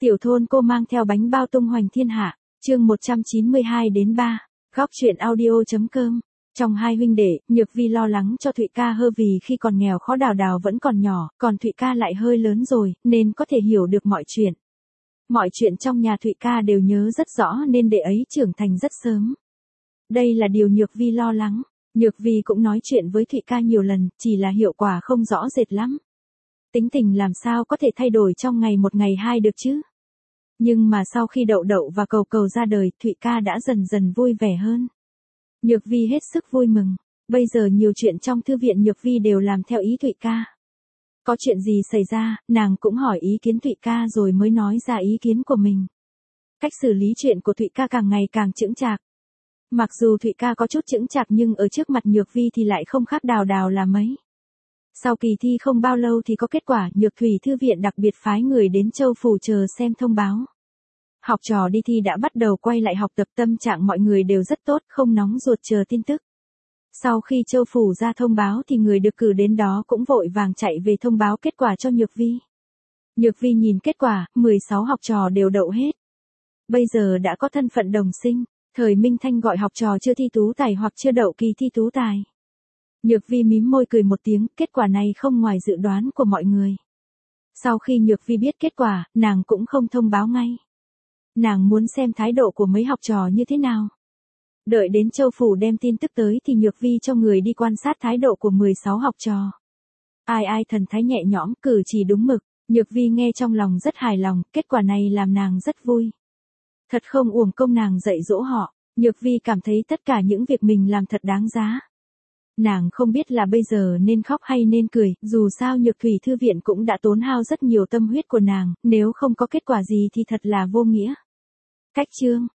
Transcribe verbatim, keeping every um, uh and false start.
Tiểu thôn cô mang theo bánh bao tung hoành thiên hạ, chương một trăm chín mươi hai đến ba, góc truyện audio.com. Trong hai huynh đệ, Nhược Vi lo lắng cho Thụy ca hơ vì khi còn nghèo khó Đào Đào vẫn còn nhỏ, còn Thụy ca lại hơi lớn rồi, nên có thể hiểu được mọi chuyện. Mọi chuyện trong nhà Thụy ca đều nhớ rất rõ nên đệ ấy trưởng thành rất sớm. Đây là điều Nhược Vi lo lắng. Nhược Vi cũng nói chuyện với Thụy ca nhiều lần, chỉ là hiệu quả không rõ rệt lắm. Tính tình làm sao có thể thay đổi trong ngày một ngày hai được chứ? Nhưng mà sau khi Đậu Đậu và Cầu Cầu ra đời, Thụy ca đã dần dần vui vẻ hơn. Nhược Vi hết sức vui mừng. Bây giờ nhiều chuyện trong thư viện Nhược Vi đều làm theo ý Thụy ca. Có chuyện gì xảy ra, nàng cũng hỏi ý kiến Thụy ca rồi mới nói ra ý kiến của mình. Cách xử lý chuyện của Thụy ca càng ngày càng chững chạc. Mặc dù Thụy ca có chút chững chạc nhưng ở trước mặt Nhược Vi thì lại không khác Đào Đào là mấy. Sau kỳ thi không bao lâu thì có kết quả, Nhược Thủy thư viện đặc biệt phái người đến Châu Phủ chờ xem thông báo. Học trò đi thi đã bắt đầu quay lại học tập, tâm trạng mọi người đều rất tốt, không nóng ruột chờ tin tức. Sau khi Châu Phủ ra thông báo thì người được cử đến đó cũng vội vàng chạy về thông báo kết quả cho Nhược Vi. Nhược Vi nhìn kết quả, mười sáu học trò đều đậu hết. Bây giờ đã có thân phận đồng sinh, thời Minh Thanh gọi học trò chưa thi tú tài hoặc chưa đậu kỳ thi tú tài. Nhược Vi mím môi cười một tiếng, kết quả này không ngoài dự đoán của mọi người. Sau khi Nhược Vi biết kết quả, nàng cũng không thông báo ngay. Nàng muốn xem thái độ của mấy học trò như thế nào. Đợi đến Châu Phủ đem tin tức tới thì Nhược Vi cho người đi quan sát thái độ của mười sáu học trò. Ai ai thần thái nhẹ nhõm, cử chỉ đúng mực, Nhược Vi nghe trong lòng rất hài lòng, kết quả này làm nàng rất vui. Thật không uổng công nàng dạy dỗ họ, Nhược Vi cảm thấy tất cả những việc mình làm thật đáng giá. Nàng không biết là bây giờ nên khóc hay nên cười, dù sao Nhược Thủy thư viện cũng đã tốn hao rất nhiều tâm huyết của nàng, nếu không có kết quả gì thì thật là vô nghĩa. Cách chương